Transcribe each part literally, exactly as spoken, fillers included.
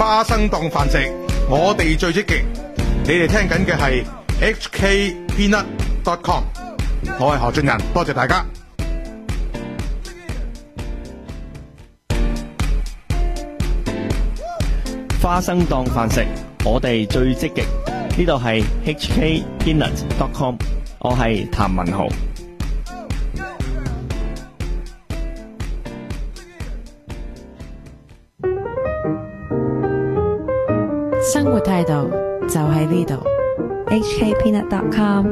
花生檔飯食，我哋最積極。你哋聽緊嘅係 H K Peanut dot com， 我係何俊仁，多謝大家。 花生檔飯食，我哋最積極。呢度係 H K Peanut dot com， 我係譚文豪。 生活態度就喺呢度 ，H K Peanut dot com。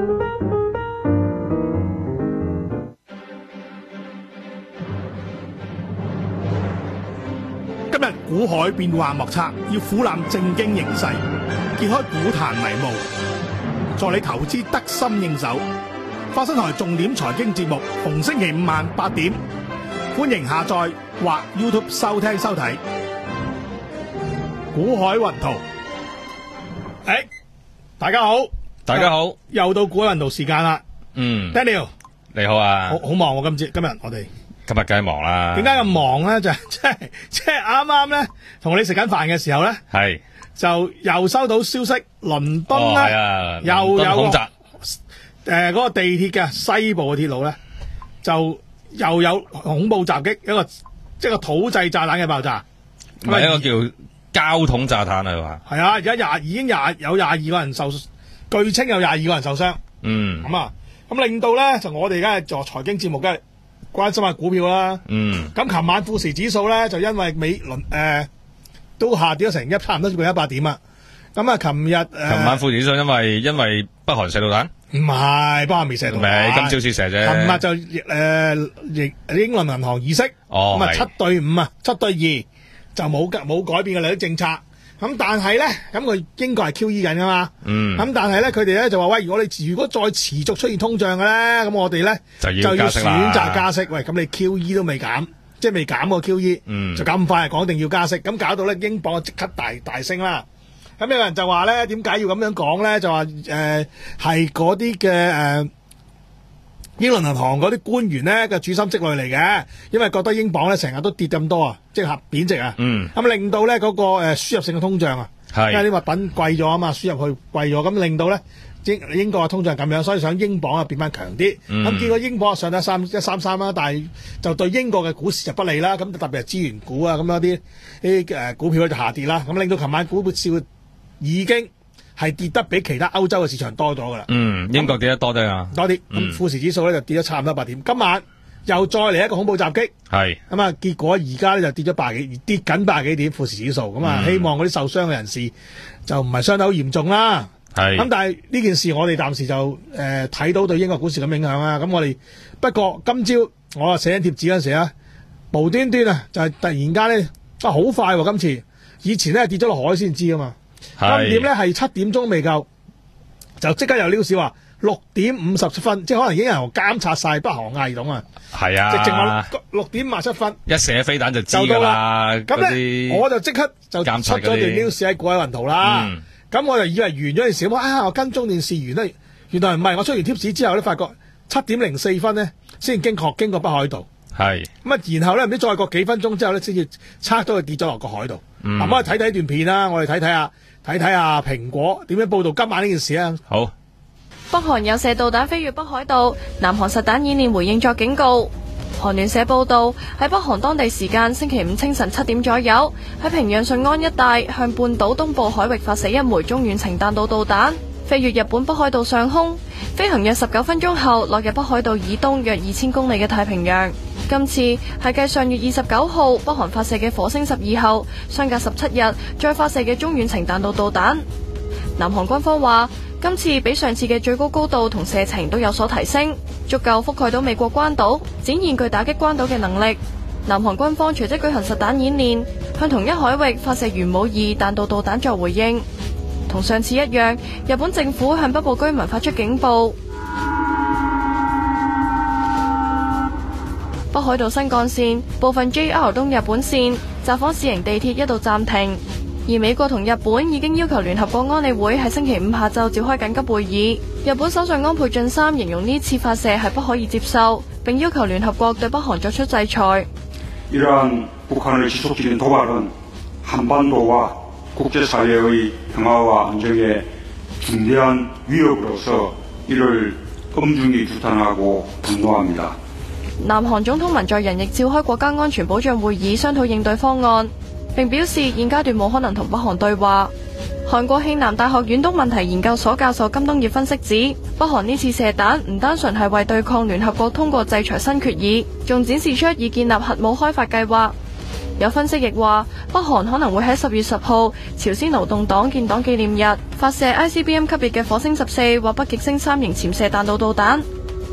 今日股海變幻莫測，要俯覽正經形勢，揭開股壇迷霧，助你投資得心應手。花生台重點財經節目，逢星期五晚八點，歡迎下載或 YouTube 收聽收睇。股海雲圖，誒、欸，大家好， 大家好， 又到股海雲圖時間啦。 嗯 Daniel 你好啊， 好好忙喎、啊，今次今日我哋今日梗係忙啦。 點解咁忙咧？就係即係即係啱啱咧，同你食緊飯嘅時候咧， 係就又收到消息，倫敦咧、 哦係啊、 又有恐襲， 誒嗰個地鐵嘅西部嘅鐵路咧，就又有恐怖襲擊，一個即係個土製炸彈嘅爆炸， 唔係一個叫膠桶炸彈係嘛？ 係啊，而家廿已經廿有廿二個人受，據稱有廿二個人受傷。 嗯， 咁啊，咁令到咧就我哋而家係做財經節目嘅。關心下股票啦，嗯，咁琴晚富時指數咧就因為美倫誒、呃、都下跌咗成一差唔多接近一百點啊，咁啊琴日誒，琴、 呃、晚富時指數因為因為北韓射導彈， 唔係北韓未射導彈， 未今朝先射啫， 琴日就誒英、呃、英倫銀行議息， 哦， 咁啊七對五啊，七對二就冇冇改變嘅利率政策。咁但係咧，咁佢英國係 Q E 緊噶嘛？嗯。咁但係咧，佢哋咧就話喂，如果你如果再持續出現通脹嘅咧，咁我哋咧就要選擇加息。喂，咁你 Q E 都未減，即係未減個 Q E，嗯，就咁快講定要加息，咁搞到咧英鎊即刻大大升啦。咁有人就話咧，點解要咁樣講咧？就話誒係嗰啲嘅誒英倫銀行嗰啲官員咧嘅主心積慮嚟嘅，因為覺得英鎊咧成日都跌咁多啊，即係合貶值啊，嗯，咁令到咧嗰個誒輸入性嘅通脹啊，係，因為啲物品貴咗啊嘛，輸入去貴咗，咁令到咧英英國嘅通脹咁樣，所以想英鎊啊變翻強啲，咁、嗯、結果英鎊上得三一三三啦，但係就對英國嘅股市就不利啦，咁特別係資源股啊咁樣啲啲誒股票咧就下跌啦，咁令到琴晚股票已經係跌得比其他歐洲嘅市場多咗噶啦。嗯， 英國跌得多啲啊， 多啲。咁、嗯、富時指數咧就跌咗差唔多八點。今晚又再嚟一個恐怖襲擊，係咁啊！結果而家咧就跌咗百幾，跌緊百幾點富時指數。咁啊、嗯，希望嗰啲受傷嘅人士就唔係傷得好嚴重啦。係咁，但係呢件事我哋暫時就誒睇、呃、到對英國股市咁影響啊。咁我哋不過今朝我啊寫緊貼紙嗰陣時啊，無端端啊就係、是、突然間咧啊好快喎、啊！今次以前咧跌咗落海先知啊嘛。今點咧係七點鐘未夠，就即刻有料市話六點五十七分，即係可能已經有人監察晒北韓亞系統啊。係啊，即係六點五十七分，一射飛彈就知㗎啦。咁咧我就即刻就出咗段料市喺股海雲圖啦。咁、嗯、我就以為完咗件事，我啊我跟蹤電視完咧，原來唔係，我出完貼士之後咧，發覺七點零四分咧先經過經過北海道。係咁啊，然後咧唔知再過幾分鐘之後咧，先至測到佢跌咗落個海度。嗯，咁我哋睇睇段片啦，我哋睇睇下。睇睇下蘋果點樣報道今晚呢件事啊！好， 北韓有射導彈飛越北海道，南韓實彈演練回應作警告。韓聯社報道，喺北韓當地時間星期五清晨七點左右，喺平壤順安一帶向半島東部海域發射一枚中遠程彈道導彈，飛越日本北海道上空，飛行約十九分鐘後落入北海道以東約二千公里嘅太平洋。今次係繼上月二十九號北韓發射嘅火星十二後，相隔十七日再發射嘅中遠程彈道導彈。南韓軍方話，今次比上次嘅最高高度同射程都有所提升，足夠覆蓋到美國關島，展現具打擊關島嘅能力。南韓軍方隨即舉行實彈演練，向同一海域發射元武二彈道導彈作回應。同上次一樣，日本政府向北部居民發出警報。北海道新幹線部分 J R 東日本線札幌市營地鐵一度暫停，而美國同日本已經要求聯合國安理會喺星期五下晝召開緊急會議。日本首相安倍晉三形容呢次發射係不可以接受，並要求聯合國對北韓作出制裁。 이러한 북한을 지속적인 도발은 한반도와 국제사회의 평화와 안정에 중대한 위협으로서 이를 엄중히 규탄하고 분노합니다。 南韓總統文在寅亦召開國家安全保障會議，商討應對方案，並表示現階段冇可能同北韓對話。韓國慶南大學遠東問題研究所教授金東業分析指，北韓呢次射彈唔單純係為對抗聯合國通過制裁新決議，仲展示出已建立核武開發計劃。有分析亦話，北韓可能會喺十月十號朝鮮勞動黨建黨紀念日發射 I C B M 級別嘅火星十四或北極星三型潛射彈道導彈。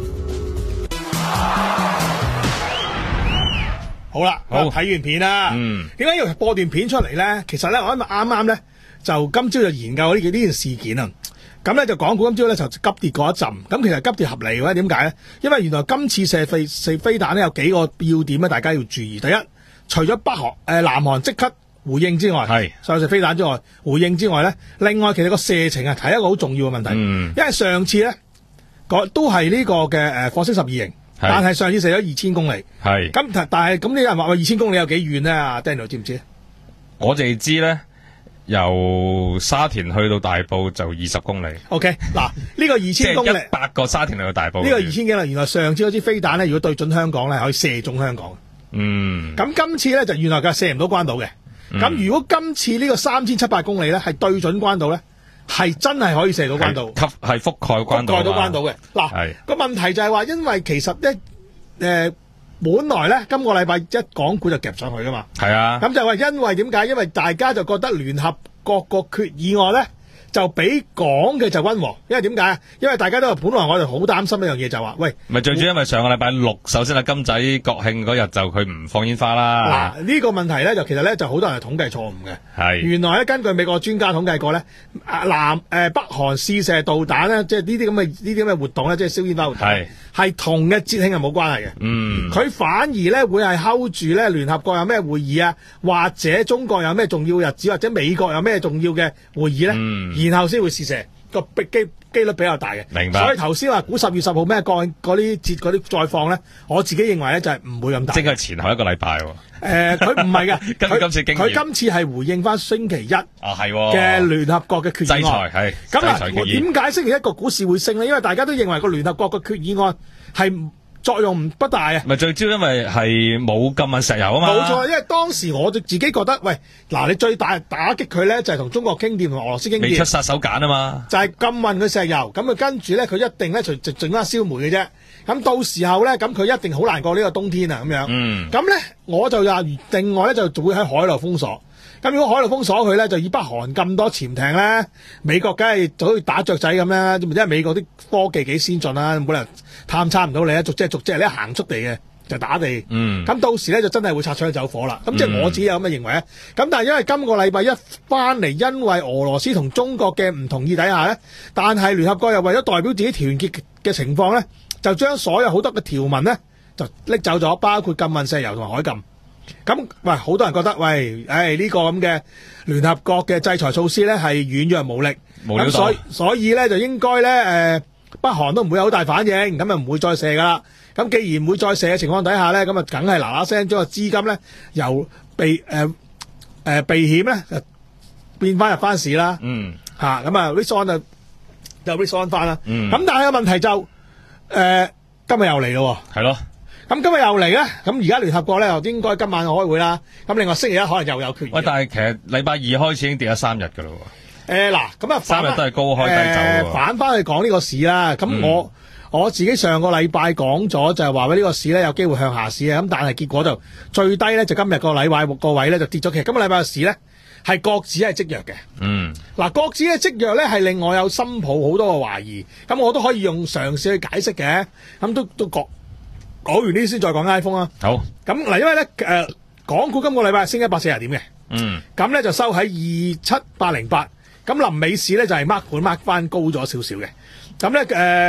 好啦，我睇完片啦。嗯，點解要播段片出嚟咧？其實咧，我啱啱咧就今朝就研究呢件呢件事件啊。咁咧就港股今朝咧就急跌過一陣。咁其實急跌合理嘅，點解咧？因為原來今次射飛射飛彈咧有幾個要點咧，大家要注意。第一，除咗北韓誒、呃、南韓即刻回應之外，係所有射飛彈之外回應之外咧，另外其實個射程係睇一個好重要嘅問題。嗯，因為上次咧個都係呢個嘅誒火星十二型。但係上次射咗二千公里，係咁，但係咁你有人話喂二千公里有幾遠咧？阿 Daniel 知唔知？ 我哋知咧，由沙田去到大埔就二十公里。 OK， 嗱呢個二千公里， 即係一百個沙田去到大埔。 呢個二千幾啦，原來上次嗰支飛彈咧，如果對準香港咧，可以射中香港。嗯，咁今次咧就原來佢射唔到關島嘅。咁、嗯、如果今次呢個三千七百公里咧係對準關島咧？係真係可以射到關島， 係係覆蓋關島，覆蓋到關島嘅。嗱，個問題就係話，因為其實咧，誒、呃，本來咧今個禮拜一港股就夾上去噶嘛。係啊。咁就話因為點解？因為大家就覺得聯合國個決議案咧就比講嘅就溫和，因為點解？因為大家都本來我哋好擔心一樣嘢就話，喂， 咪最主要因為上個禮拜六，首先係金仔國慶嗰日就佢唔放煙花啦。 嗱，呢個問題咧就其實咧就好多人係統計錯誤嘅。係原來咧根據美國專家統計過咧，南誒、呃、北韓試射導彈咧，即係呢啲咁嘅呢啲咁嘅活動咧，即係燒煙花活動，係係同嘅節慶係冇關係嘅。嗯，佢反而咧會係 hold 住咧聯合國有咩會議啊，或者中國有咩重要日子，或者美國有咩重要嘅會議咧。嗯。然後先會試射，個機機率比較大嘅，明白。所以頭先話估十月十號咩嗰啲節嗰啲再放咧，我自己認為咧就係唔會咁大。 即係前後一個禮拜喎。 誒，佢唔係嘅， 佢今次經驗， 佢今次係回應翻星期一啊係嘅聯合國嘅決議案。 制裁係。 咁啊，點解星期一個股市會升咧？因為大家都認為個聯合國嘅決議案係作用唔不大啊！ 咪最主要因為係冇禁運石油啊嘛。 冇錯，因為當時我就自己覺得，喂，嗱，你最大打擊佢咧就係同中國傾掂，同俄羅斯傾掂。未出殺手鐧啊嘛。 就係禁運佢石油，咁啊跟住咧佢一定咧就就剩翻燒煤嘅啫。咁到時候咧，咁佢一定好難過呢個冬天啊咁樣。嗯。咁咧我就話另外咧就會喺海內封鎖。咁如果海陸封鎖佢咧，就以北韓咁多潛艇咧，美國梗係就好似打雀仔咁啦，因為美國啲科技幾先進啦，冇理由探測唔到你啊，逐隻逐隻你一行出地嘅就打地。嗯。咁到時咧就真係會擦槍走火啦。咁即係我自己有咁嘅認為啊。咁、嗯、但係因為今個禮拜一翻嚟，因為俄羅斯同中國嘅唔同意底下咧，但係聯合國又為咗代表自己團結嘅情況咧，就將所有好多嘅條文咧就拎走咗，包括禁運石油同埋海禁。咁喂，好多人覺得喂，誒、哎、呢、這個咁嘅聯合國嘅制裁措施咧係軟弱無力，咁所以所以咧就應該咧誒北韓都唔會有好大反應，咁啊唔會再射噶啦。咁既然唔會再射嘅情況底下咧，咁啊梗係嗱嗱聲將個資金咧由避誒誒、呃呃、避險咧就變翻入翻市啦。嗯，吓咁啊 risk on 就就 risk on 翻啦。嗯，咁但係個問題就誒、呃、今日又嚟咯，係咯。咁今日又嚟咧，咁而家聯合國咧又應該今晚開會啦。咁另外星期一可能又有決議。喂， 但係其實禮拜二開始已經跌咗三日噶啦。 誒嗱，咁啊三日都係高開低走。 誒，反翻去講呢個市啦。咁我、嗯、我自己上個禮拜講咗就係話呢個市咧有機會向下市啊。咁但係結果就最低咧就今日個禮拜個位咧就跌咗。其實今個禮拜嘅市咧係國指係積弱嘅。嗯。嗱，國指嘅積弱咧係令我有深抱好多個懷疑。咁我都可以用嘗試去解釋嘅。咁都都覺。講完呢先再講 iPhone 啊。好。咁嗱，因為咧誒、呃，港股今個禮拜升一百四十點嘅。嗯。咁咧就收喺二七八零八。咁臨尾市咧就係 mark 盤 mark 翻高咗少少嘅。咁咧誒，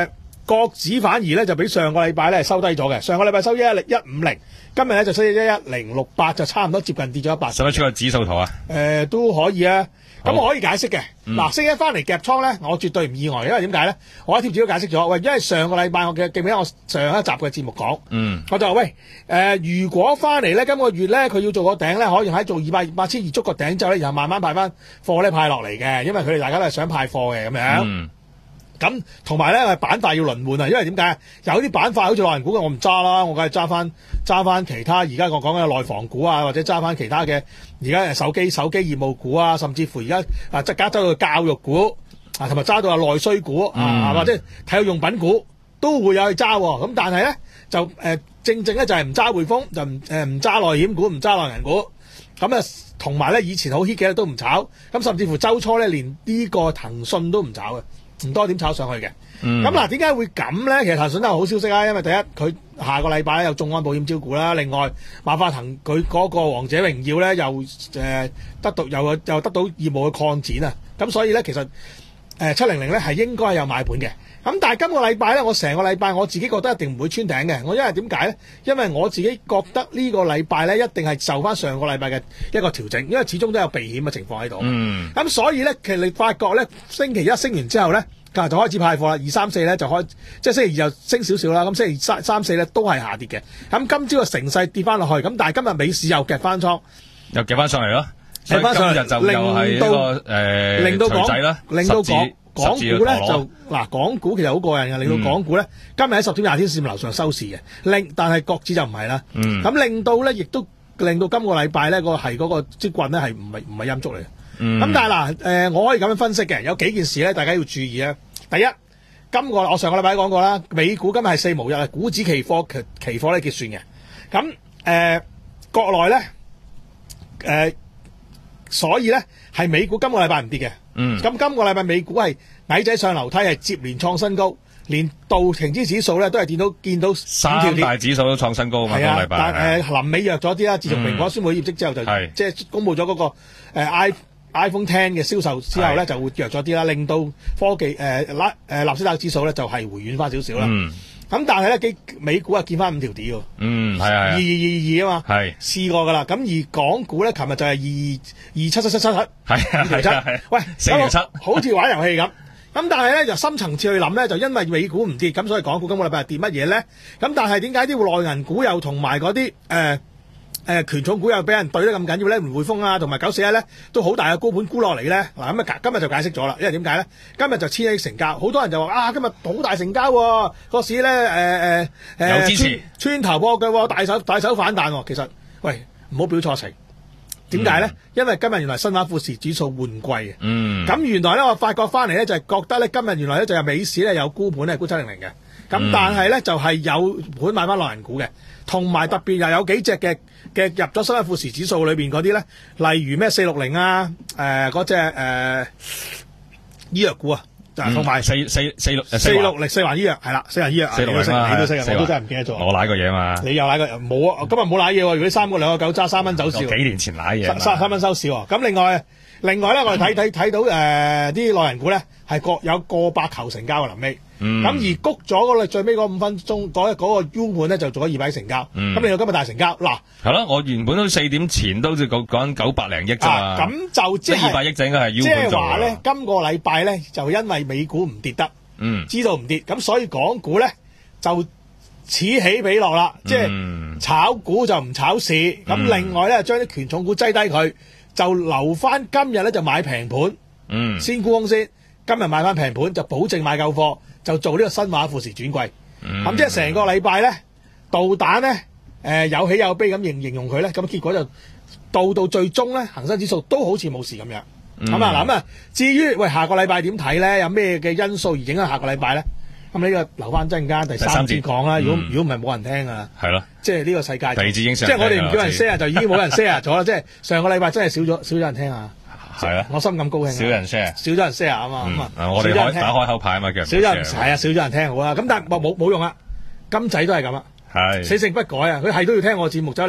國指反而咧就比上個禮拜咧收低咗嘅，上個禮拜收一一零一五零，今日咧就收一一零六八，就差唔多接近跌咗一百。 使唔使出個指數圖啊？ 誒、呃，都可以啊。咁我可以解釋嘅。嗱、嗯，星期一翻嚟夾倉咧，我絕對唔意外，因為點解咧？我喺貼紙都解釋咗。喂，因為上個禮拜我記記唔記得我上一集嘅節目講，嗯，我就話喂，誒、呃，如果翻嚟咧，今個月咧佢要做個頂咧，可以喺做二百八千二捉個頂之後咧，然後慢慢派翻貨咧派落嚟嘅，因為佢哋大家都係想派貨嘅咁樣。嗯咁同埋咧，板塊要輪換啊！因為點解有啲板塊好似內銀股嘅，我唔揸啦，我梗係揸翻揸翻其他。而家我講嘅內房股啊，或者揸翻其他嘅而家手機手機業務股啊，甚至乎而家啊即係加州嘅教育股啊，同埋揸到啊內需股、嗯、啊，或者體育用品股都會有去揸。咁但係咧就誒、呃、正正咧就係唔揸匯豐，就唔誒唔揸內險股，唔揸內銀股。咁啊同埋咧以前好 hit 嘅都唔炒。咁甚至乎週初咧連呢個騰訊都唔炒嘅。唔多點炒上去嘅，咁嗱點解會咁咧？其實騰訊都係好消息啊，因為第一佢下個禮拜咧有眾安保險招股啦，另外馬化騰佢嗰個王者榮耀咧又誒、呃、得到又又得到業務嘅擴展啊，咁所以咧其實誒七零零咧係應該有買盤嘅，咁但係今個禮拜咧我成個禮拜我自己覺得一定唔會穿頂嘅，我因為點解咧？因為我自己覺得呢個禮拜咧一定係受翻上個禮拜嘅一個調整，因為始終都有避險嘅情況喺度。嗯，咁所以咧其實你發覺咧星期一升完之後咧，就開始派貨啦，二三四咧就開，即係星期二就升少少啦，咁星期三三四咧都係下跌嘅。咁今朝嘅成勢跌翻落去，咁但係今日美市又夾翻倉， 又夾翻上嚟咯。 夾翻上嚟就又係一個誒令到港仔啦， 令到港港股咧就嗱，港股其實好過癮嘅，令到港股咧、嗯、今日喺十天廿天線樓上收市嘅，令但係國指就唔係啦。咁、嗯、令到咧亦都令到今個禮拜咧個係嗰個積棍咧係唔係唔係陰燭嚟嘅。咁、嗯、但係嗱，誒、呃，我可以咁樣分析嘅，有幾件事咧，大家要注意啊。第一，今個我上個禮拜講過啦，美股今日係四無一，股指期貨期期貨咧結算嘅。咁誒、呃，國內咧，誒、呃，所以咧係美股今個禮拜唔跌嘅。嗯。咁今個禮拜美股係矮仔上樓梯，係接連創新高，連道瓊斯指數咧都係見到見到三大指數都創新高啊嘛。係啊， 但誒臨尾弱咗啲啦。自從蘋果宣布業績之後就，就、嗯、即係公布咗嗰、那個誒 i。呃 iPhone X 嘅銷售之後咧就會弱咗啲啦，令到科技誒納誒納斯達克指數咧就係回軟翻少少啦。咁、嗯、但係咧，幾美股啊見翻五條底喎。嗯，係啊，二二二二啊嘛。係試過噶啦。咁而港股咧，琴日就係二二七七七七七。係啊，二條七。喂，四條七，好似玩遊戲咁。咁但係咧，就深層次去諗咧，就因為美股唔跌，咁所以港股今個禮拜係跌乜嘢咧？咁但係點解啲內銀股又同埋嗰啲誒？誒、呃、權重股又俾人對得咁緊要咧，唔匯豐啊，同埋九四一咧都好大嘅高盤沽落嚟咧。嗱咁啊，今日就解釋咗啦，因為點解咧？今日就千億成交，好多人就話啊，今日好大成交喎、啊，個市咧誒誒誒有支持，穿頭波嘅喎，大手大手反彈喎、啊。其實喂，唔好表錯情，點解咧？嗯、因為今日原來新華富時指數換季嘅。嗯。咁原來咧，我發覺翻嚟咧就係、是、覺得咧，今日原來咧就係美市咧有沽盤咧沽七零零嘅。咁、嗯、但係咧就係、是、有盤買翻內銀股嘅，同埋特別又有幾隻嘅嘅入咗新華富時指數裏邊嗰啲咧，例如咩四六零啊，誒嗰隻誒醫藥股啊，同埋四四四六四六零四環醫藥係啦，四環醫藥四六零啊， 你都識啊，我都真係唔記得咗。 我瀨過嘢嘛？你又瀨過冇啊？今日冇瀨嘢喎，如果三個兩個九揸三蚊走市， 幾年前瀨嘢， 三三蚊收市喎。咁另外另外咧，我哋睇睇睇到誒啲內銀股咧係各有過百球成交嘅臨尾。咁、嗯、而谷咗嗰最尾嗰五分鐘嗰嗰、嗰個 U 盤咧就做咗二百億成交，咁、嗯、你到今日大成交嗱係咯，我原本都四點前都好似講講九百零億啫嘛， 咁、啊、就即係二百億就應該係 U 盤做。即係話咧，今個禮拜咧就因為美股唔跌得，嗯，知道唔跌，咁所以港股咧就此起彼落啦，即係炒股就唔炒市，咁、嗯、另外咧將啲權重股擠低佢，就留翻今日咧就買平盤，嗯，先沽空先，今日買翻平盤就保證買夠貨。就做呢個新華富時轉季，咁、嗯、即係成個禮拜咧，導彈咧，誒、呃、有喜有悲咁形形容佢咧，咁結果就到到最終咧，恒生指數都好似冇事咁樣。咁、嗯、啊嗱咁啊，至於喂下個禮拜點睇咧？有咩嘅因素而影響下個禮拜咧？咁呢個留翻陣間第三節講啦。如果如果唔係冇人聽啊，係咯，即係呢個世界第二節影即係我哋唔叫人 share 就已經冇人 share 咗啦。即係上個禮拜真係少咗少咗人聽啊。係啊，我心咁高興。少人 share，少咗人 share 啊嘛。咁、嗯、啊，我哋開打開口牌啊嘛，其實少咗人係啊，少咗人聽好啦。咁但係冇冇冇用啊，金仔都係咁啊，係死性不改啊。佢係都要聽我節目走嚟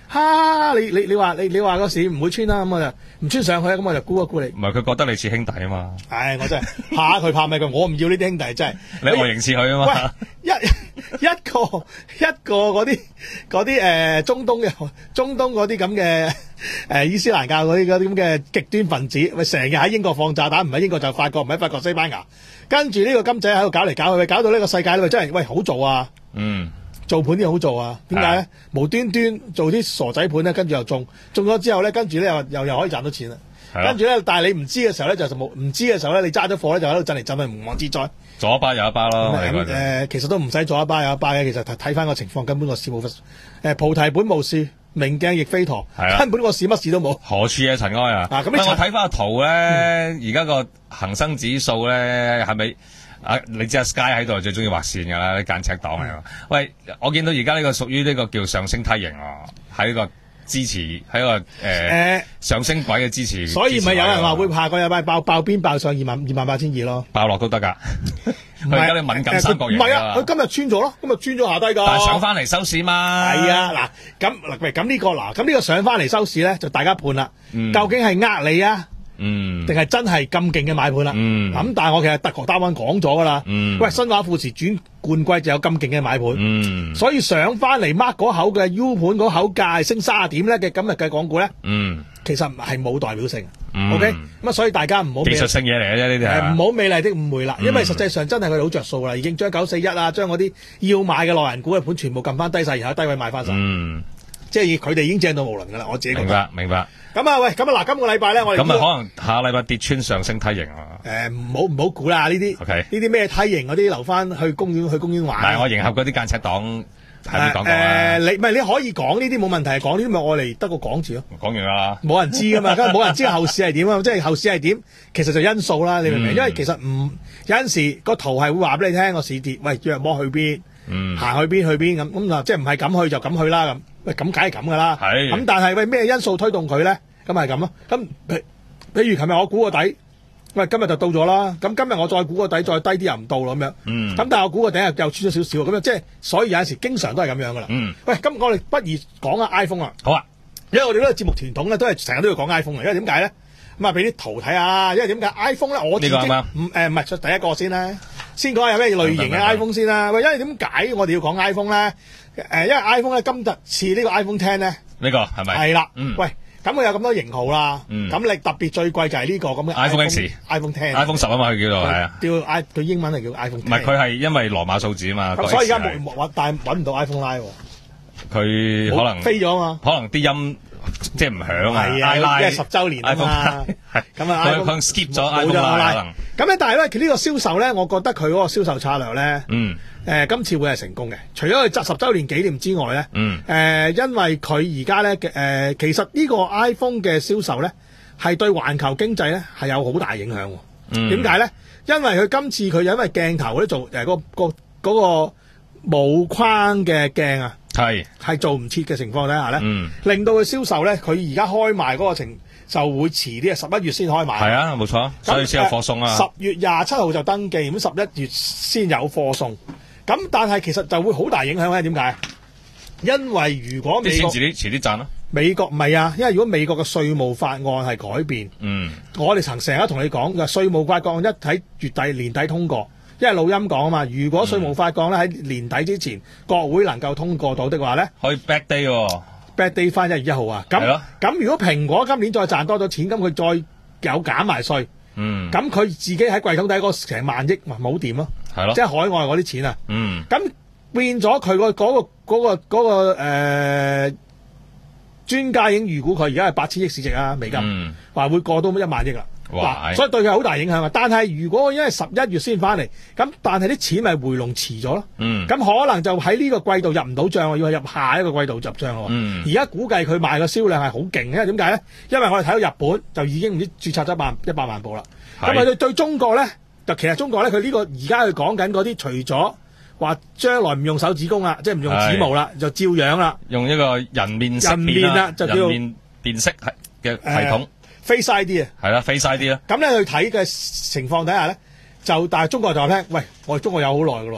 哈！你你你話你你話嗰時唔會穿啦，咁我就唔穿上去，咁我就估一估你。 唔係佢覺得你似兄弟啊嘛。 唉，我真係怕佢怕咩佢，我唔要呢啲兄弟真係。 你外形似佢啊嘛。 喂，一一個一個嗰啲嗰啲誒中東嘅中東嗰啲咁嘅誒伊斯蘭教嗰啲嗰啲咁嘅極端分子，喂成日喺英國放炸彈，唔喺英國就法國，唔喺法國西班牙，跟住呢個金仔喺度搞嚟搞去，搞到呢個世界咧真係喂好做啊。嗯。做盤啲好做啊？點解咧？無端端做啲傻仔盤咧，跟住又中，中咗之後咧，跟住咧又又又可以賺到錢啦。跟住咧，但係你唔知嘅時候咧，就冇唔知嘅時候咧，你揸咗貨咧就喺度震嚟震去，無妄之災。 左一巴右一巴咯。 咁誒、呃，其實都唔使左一巴右一巴嘅，其實睇翻個情況，根本個市冇誒菩提本無樹，明鏡亦非陀，根本個市乜事都冇。 何處啊，塵埃啊！咁我睇翻個圖咧，而家個恒生指數咧係咪？啊！你知阿 Sky 喺度最中意畫線㗎啦，啲間尺黨嚟㗎。喂，我見到而家呢個屬於呢個叫上升梯形啊，喺個支持喺個誒、呃呃、上升軌嘅支持。 所以咪有人話會下個禮拜爆爆邊爆上二萬二萬八千二咯， 爆落都得㗎。佢而家你敏感三角形唔係啊，佢今日穿咗咯，今日穿咗下低㗎。 但係上翻嚟收市嘛。係啊，嗱咁嗱咁呢個嗱咁呢個上翻嚟收市咧，就大家判啦、嗯。究竟係呃你啊？嗯，定係真係咁勁嘅買盤啦？嗯，咁但係我其實德國單灣講咗噶啦。嗯，喂，新華富時轉冠季就有咁勁嘅買盤。嗯，所以上翻嚟 mark 嗰口嘅 U 盤嗰口價升卅點咧嘅今日嘅港股咧，嗯，其實係冇代表性。嗯、OK，咁啊，所以大家唔好技術性嘢嚟嘅啫，呢啲係唔好美麗的誤會啦、嗯。因為實際上真係佢哋好着數啦，已經將九四一啊，將嗰啲要買嘅內銀股嘅盤全部撳翻低晒，然後低位買翻晒。嗯，即係佢哋已經正到無倫噶啦，我自己覺得。 明白，明白。 咁啊喂，咁啊嗱，今個禮拜咧，我哋咁啊可能下個禮拜跌穿上升梯形啊。 誒，唔好唔好估啦，呢啲，OK，呢啲咩梯形嗰啲留翻去公園去公園玩。 但係我迎合嗰啲間尺黨係咪講過啊？誒，你唔係你可以講呢啲冇問題，講呢啲咪我嚟得個講字咯。 講完啦， 冇人知噶嘛，咁冇人知後市係點啊？即係後市係點，其實就因素啦，你明唔明？嗯、因為其實唔有陣時個圖係會話俾你聽個市跌，喂，約摸去邊，嗯，行去邊去邊咁，咁嗱，即係唔係咁去就咁去啦咁，喂，咁梗係咁噶啦，係，咁但係喂咩因素推動佢咧？咁係咁咯，咁譬譬如琴日我估個底，喂今日就到咗啦，咁今日我再估個底再低啲又唔到咯咁樣，嗯，咁但係我估個底又又穿咗少少，咁樣即係所以有陣時經常都係咁樣噶啦，嗯，喂，咁我哋不如講下 iPhone 啊，好啊，因為我哋呢個節目傳統咧都係成日都要講 iPhone 嘅，因為點解咧？咁啊俾啲圖睇下，因為點解 iPhone 咧我自己唔誒唔係出第一個先啦，先講下有咩類型嘅 iPhone 先啦，喂，因為點解我哋要講 iPhone 咧？誒，因為 iPhone 咧今日似呢個 iPhone X 咧，呢個係咪？係啦，嗯，喂。咁佢有咁多型號啦，咁、嗯、你特別最貴就係呢個咁嘅 iPhone X、iPhone X、iPhone 十啊嘛，佢叫做係啊， 叫 i 佢英文係叫 iPhone。唔係佢係因為羅馬數字啊嘛， 咁所以而家冇冇但係揾唔到 iPhone Live。 佢可能飛咗啊嘛， 可能啲音即係唔響啊， 係啊，因為十週年啊嘛，咁啊 iPhone skip 咗 iPhone Live。咁咧，但係咧，佢呢個銷售咧，我覺得佢嗰個銷售策略咧，嗯。誒、呃、今次會係成功嘅，除咗佢十週年紀念之外咧，誒、嗯呃、因為佢而家咧誒其實呢個 iPhone 嘅銷售咧係對環球經濟咧係有好大影響喎。點解咧？因為佢今次佢因為鏡頭咧做誒個個嗰個無框嘅鏡啊，係係做唔切嘅情況底下咧、嗯，令到佢銷售咧佢而家開賣嗰個程就會遲啲啊，十一月先開賣。係啊，冇錯，所以先有貨送啊。十月廿七號就登記，咁十一月先有貨送。咁但係其實就會好大影響咧，點解？因為如果美國遲啲遲啲賺咯，美國唔係啊，因為如果美國嘅稅務法案係改變，嗯，我哋曾成日同你講嘅稅務法案一喺月底年底通過，因為錄音講啊嘛，如果稅務法案咧喺年底之前、嗯、國會能夠通過到的話咧，可以 back day 喎、哦、，back day 翻一月一號啊，咁咁如果蘋果今年再賺多咗錢，咁佢再有減埋稅。嗯，咁佢自己喺櫃桶底嗰成萬億，冇掂咯，係咯，即係海外嗰啲錢啊，嗯，咁變咗佢個嗰個嗰個嗰個誒專家已經預估佢而家係八千億市值啊美金，話、嗯、會過到一萬億啦，哇，所以對佢好大影響啊。但係如果因為十一月先翻嚟，咁但係啲錢咪回籠遲咗咯，嗯，咁可能就喺呢個季度入唔到賬，要係入下一個季度入賬咯，嗯，而家估計佢賣嘅銷量係好勁，因為點解咧？因為我哋睇到日本就已經唔知註冊咗一百一百萬部啦。咁啊，對對中國咧，就其實中國咧，佢呢個而家佢講緊嗰啲，除咗話將來唔用手指公啦，即係唔用指模啦，就照樣啦，用一個人面識別啦，就叫人面辨識嘅系統、呃、Face I D 啊，係啦 Face I D 啦。咁咧去睇嘅情況底下咧，就但係中國就話聽，喂，我哋中國有好耐噶咯，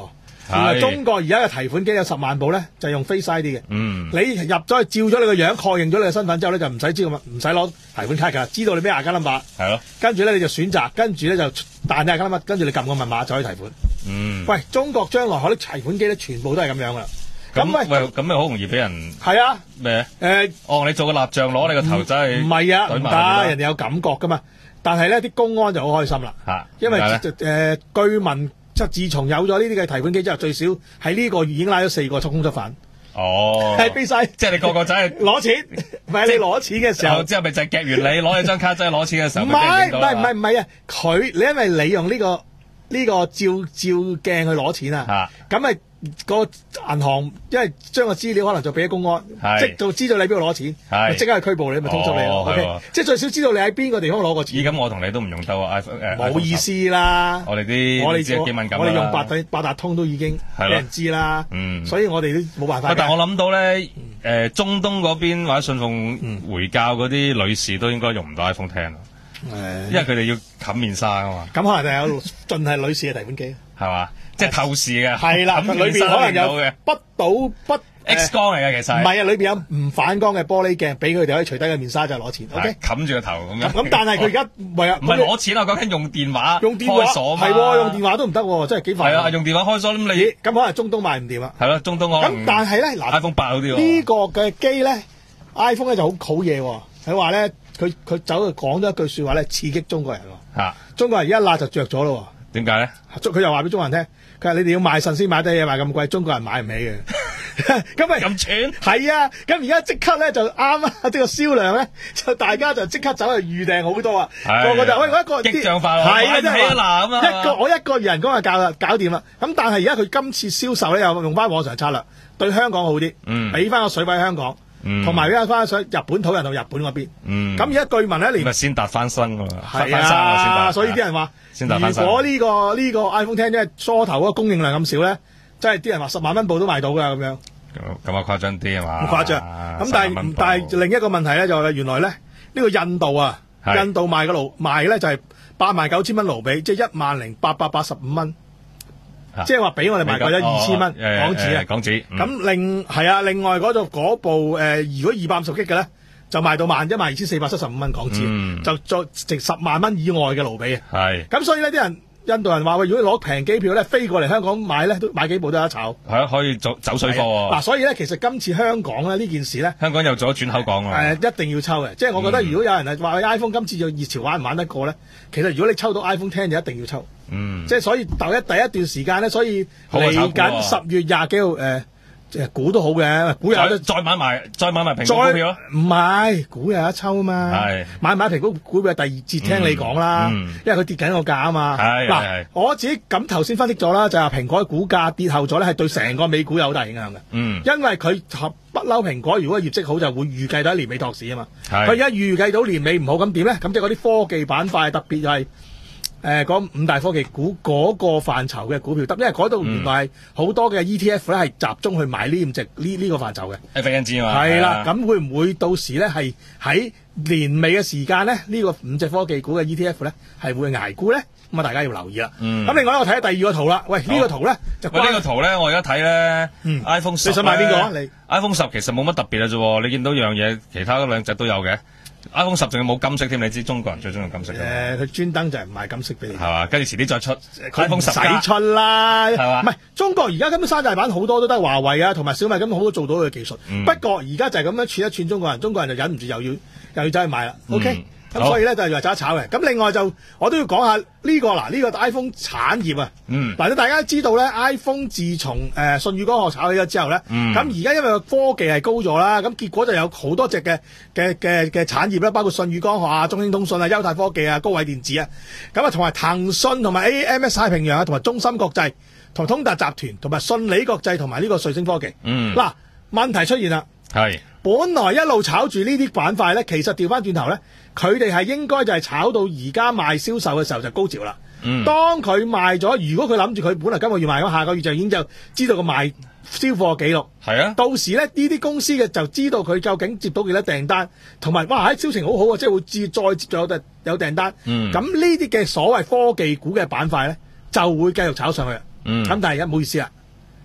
原來中國而家嘅提款機有十萬部咧，就係用 Face I D 嘅。嗯，你入咗去照咗你個樣，確認咗你嘅身份之後咧，就唔使知道唔使攞提款卡㗎，知道你咩 account number。係咯。跟住咧你就選擇，跟住咧就彈你 account number，跟住你撳個密碼就可以提款。嗯。喂，中國將來嗰啲提款機咧，全部都係咁樣㗎啦。 咁喂，咁咪好容易俾人係啊咩？ 誒， 哦，你做個蠟像攞你個頭真係唔係啊，唔得，人哋有感覺㗎嘛。但係咧，啲公安就好開心啦，嚇，因為誒據聞即係自從有咗呢啲嘅提款機之後，最少喺呢個月已經拉咗四個空執犯。哦，係俾晒， 即係你個個仔係攞錢，唔係你攞錢嘅時候， 之後咪就係夾完你攞你張卡真係攞錢嘅時候， 唔係唔係唔係唔係啊！佢你因為你用呢個呢個照照鏡去攞錢啊，咁咪。個銀行因為將個資料可能就俾咗公安，即就知道你喺邊度攞錢，即刻去拘捕你，咪通緝你咯。O K，即係最少知道你喺邊個地方攞過錢。 咦，咁我同你都唔用得喎 iPhone 誒， 冇意思啦。 我哋啲我哋幾敏感啦。 我哋用八達八達通都已經俾人知啦。嗯，所以我哋都冇辦法。 但係我諗到咧，誒中東嗰邊或者信奉回教嗰啲女士都應該用唔到 iPhone X 咯。誒，因為佢哋要冚面紗啊嘛。 咁可能就有盡係女士嘅提款機， 係嘛？即係透視嘅， 係啦，裏邊可能有不倒不 X 光嚟嘅，其實唔係啊，裏邊有唔反光嘅玻璃鏡，俾佢哋可以除低個面紗就攞錢。O K， 冚住個頭咁樣。 咁但係佢而家唔係啊， 唔係攞錢啊，講緊用電話用電話開鎖嘛， 係喎，用電話都唔得，真係幾煩。 係啊，用電話開鎖咁你咁可能中東賣唔掂啊。 係咯，中東可能。 咁但係咧，嗱 iPhone 八好啲喎。 呢個嘅機咧 ，iPhone 咧就好好嘢喎。佢話咧，佢佢走去講咗一句説話咧，刺激中國人喎。嚇！中國人一辣就着咗咯。 點解咧？ 佢又話俾中國人聽。佢話：你哋要賣腎先買得嘢，賣咁貴，中國人買唔起嘅。咁咪咁蠢？ 係啊！咁而家即刻咧就啱啊！即個銷量咧就大家就即刻走去預訂好多啊！個個就喂我一個激將法喎， 係啊， 真係嗱咁啊！ 一個我一個人工就搞啦，搞掂啦。咁但係而家佢今次銷售咧又用翻往常策略，對香港好啲，嗯，俾翻個水位香港。同埋而家翻上日本土人到日本嗰邊，咁而家據聞咧連咪先達翻身㗎嘛， 係啊，所以啲人話，如果呢個呢個 iPhone X 咧初頭嗰個供應量咁少咧，真係啲人話十萬蚊部都賣到㗎咁樣。 咁啊誇張啲係嘛？ 誇張。咁但係但係另一個問題咧就係原來咧呢個印度啊，印度賣嘅盧賣咧就係八萬九千蚊盧比，即係一萬零八百八十五蚊。即係話俾我哋賣貴咗二千蚊港紙啊！ 港紙咁另係啊，另外嗰度嗰部誒，如果二百五十 G 嘅咧，就賣到萬一萬二千四百七十五蚊港紙，就再值十萬蚊以外嘅盧比啊！係咁，所以呢啲人印度人話喂，如果攞平機票咧，飛過嚟香港買咧，都買幾部都有得炒。 係啊，可以走走水貨喎。 嗱，所以咧，其實今次香港咧呢件事咧， 香港又做咗轉口港啊！ 誒，一定要抽嘅，即係我覺得如果有人係話 iPhone 今次就熱潮玩唔玩得過咧，其實如果你抽到 iPhone X 就一定要抽。嗯，即係所以頭一第一段時間咧，所以嚟緊十月廿幾號誒，即係股都好嘅，股有得再買埋，再買埋蘋果股票咯。 唔係股有得抽啊嘛，係買唔買蘋果股票第二節聽你講啦，因為佢跌緊個價啊嘛。嗱，我自己咁頭先分析咗啦，就係蘋果股價跌後咗咧，係對成個美股有好大影響嘅。嗯，因為佢不嬲蘋果如果業績好就會預計到一年尾托市啊嘛。佢而家預計到年尾唔好咁點咧？咁即係嗰啲科技板塊特別係。誒，嗰、呃、五大科技股嗰個範疇嘅股票得，因為嗰度原來係好多嘅 E T F 咧係集中去買呢五隻呢呢個範疇嘅。 F N G 啊嘛， 係啦，咁會唔會到時咧係喺年尾嘅時間咧呢、這個五隻科技股嘅 E T F 咧係會捱沽咧？咁啊，大家要留意啦。咁、嗯、另外我睇下第二個圖啦。喂，呢、這個圖咧就喂呢、這個圖咧，我而家睇咧，iPhone 十你想買邊個啊？你 iPhone 十其實冇乜特別嘅啫，你見到樣嘢，其他嗰兩隻都有嘅。iPhone 十仲有冇金色添？你知中國人最中意金色嘅。 誒，佢專登就係唔賣金色俾你。係嘛？跟住遲啲再出 iPhone 十使出啦， 係嘛？ 唔係中國而家根本山寨版好多都得華為啊，同埋小米根本好多做到嘅技術。嗯、不過而家就係咁樣串一串中國人，中國人就忍唔住又要又要走去買啦。嗯、OK。咁所以咧就係話走一炒嘅。咁另外就我都要講下呢、這個嗱，呢、這個 iPhone 產業啊。嗯。嗱，大家都知道咧 ，iPhone 自從誒、呃、舜宇光學炒起咗之後咧，咁而家因為個科技係高咗啦，咁結果就有好多隻嘅嘅嘅嘅產業啦，包括舜宇光學啊、中興通訊啊、優泰科技啊、高偉電子啊，咁啊同埋騰訊同埋 A M S 太平洋啊，同埋中芯國際同埋通達集團同埋信利國際同埋呢個瑞聲科技。嗯。嗱，問題出現啦。係。本來一路炒住呢啲板塊咧，其實調翻轉頭咧，佢哋係應該就係炒到而家賣銷售嘅時候就高潮啦。嗯，當佢賣咗，如果佢諗住佢本來今個月賣咗，下個月就已經就知道個賣銷貨記錄。係啊，到時咧呢啲公司嘅就知道佢究竟接到幾多訂單，同埋哇喺銷情好好啊，即係會接再接咗有有訂單。嗯，咁呢啲嘅所謂科技股嘅板塊咧，就會繼續炒上去。嗯，咁但係而家唔好意思啦。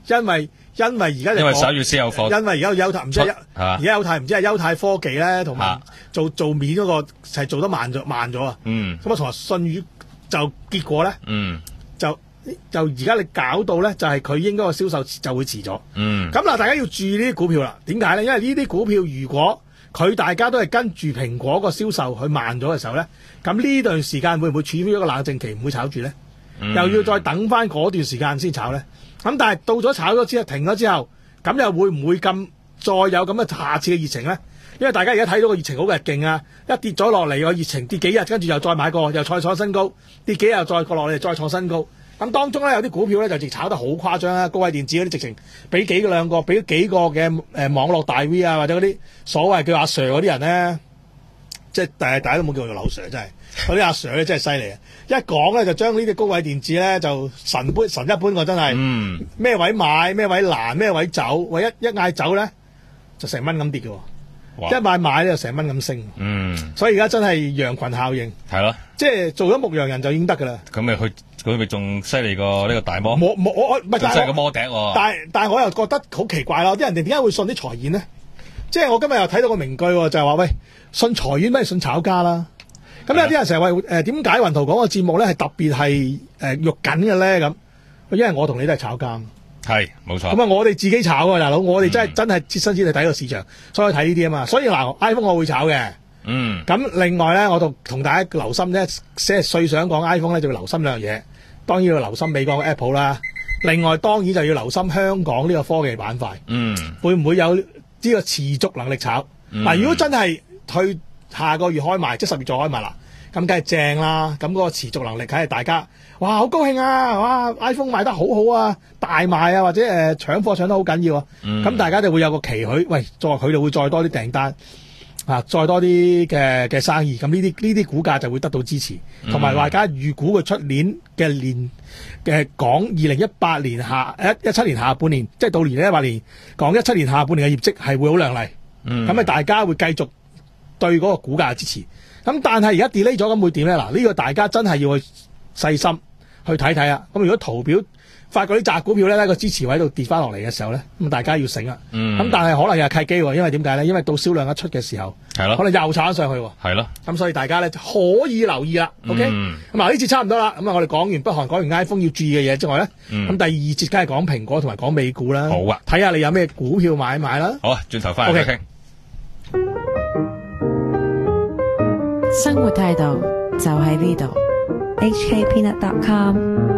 因為因為而家因為十一月先有貨， 因為而家有優泰唔知係而家優泰唔知係優泰科技咧，同埋做做面嗰個係做得慢咗慢咗啊。嗯，咁啊同埋信譽就結果咧，嗯，就就而家你搞到咧，就係佢應該個銷售就會遲咗。嗯，咁嗱，大家要注意呢啲股票啦。點解咧？因為呢啲股票如果佢大家都係跟住蘋果個銷售去慢咗嘅時候咧，咁呢段時間會唔會處於一個冷靜期，唔會炒住咧？嗯、又要再等翻嗰段時間先炒咧？咁但係到咗炒咗之後停咗之後，咁又會唔會咁再有咁嘅下次嘅熱情咧？因為大家而家睇到個熱情好嘅勁啊，一跌咗落嚟個熱情跌幾日，跟住又再買過，又再創新高，跌幾日再過落嚟再創新高。咁當中咧有啲股票咧就直炒得好誇張啦，高位電子嗰啲直情俾幾個兩個，俾幾個嘅誒、呃、網絡大 V 啊，或者嗰啲所謂叫阿 Sir 嗰啲人咧，即係大大家都冇叫佢做劉 Sir， 真係嗰啲阿 Sir 咧真係犀利啊！一講咧就將呢啲高位電子咧就神般神一般喎，真係咩、嗯、位買咩位攔咩位走，喂一一嗌走咧就成蚊咁跌嘅喎，一買買咧就成蚊咁升。嗯，所以而家真係羊群效應係咯，即係做咗牧羊人就已經得㗎啦。 咁咪去。佢咪仲犀利過呢個大摩？ 冇冇我我唔係， 真係個摩笛喎。 但係但係我又覺得好奇怪咯，啲人哋點解會信啲財演呢？即係我今日又睇到個名句，就係話喂，信財演咪信炒家啦。咁有啲人成日話誒點解雲圖講個節目咧係特別係誒肉緊嘅咧咁？因為我同你都係炒家。 係冇錯。 咁啊，我哋自己炒啊，大佬，我哋真係、嗯、真係切身之地睇個市場，所以睇呢啲啊嘛。所以嗱 ，iPhone 我會炒嘅。嗯。咁另外咧，我同同大家留心咧，即係最想講 iPhone 咧，就要留心兩樣嘢。當然要留心美國嘅 Apple 啦，另外當然就要留心香港呢個科技板塊，嗯，會唔會有呢個持續能力炒？嗱、嗯，如果真係去下個月開賣，即係十月再開賣啦，咁梗係正啦，咁嗰個持續能力梗係大家，哇，好高興啊，哇 ，iPhone 賣得好好啊，大賣啊，或者誒、呃、搶貨搶得好緊要啊，咁、嗯、大家就會有個期許，喂，再佢就會再多啲訂單。啊！再多啲嘅嘅生意，咁呢啲呢啲股價就會得到支持，同埋大家預估佢出年嘅年嘅講二零一八年下一一七年下半年，即係到年一八年講一七年下半年嘅業績係會好亮麗，咁、嗯、咪大家會繼續對嗰個股價支持。咁但係而家 delay 咗，咁會點咧？嗱，呢個大家真係要去細心去睇睇啊！咁如果圖表發覺啲扎股票咧，喺個支持位度跌翻落嚟嘅時候咧，咁大家要醒啦。咁、嗯、但係可能又係契機喎，因為點解咧？因為到銷量一出嘅時候，係咯，可能又炒上去喎。係咯。咁所以大家咧可以留意啦。OK。咁嗱呢節差唔多啦。咁啊，我哋講完北韓，講完 iPhone 要注意嘅嘢之外咧，咁、嗯、第二節梗係講蘋果同埋講美股啦。好啊。睇下你有咩股票買賣啦。 好啊，轉頭翻嚟傾。 生活態度就喺呢度。H K Peanut dot com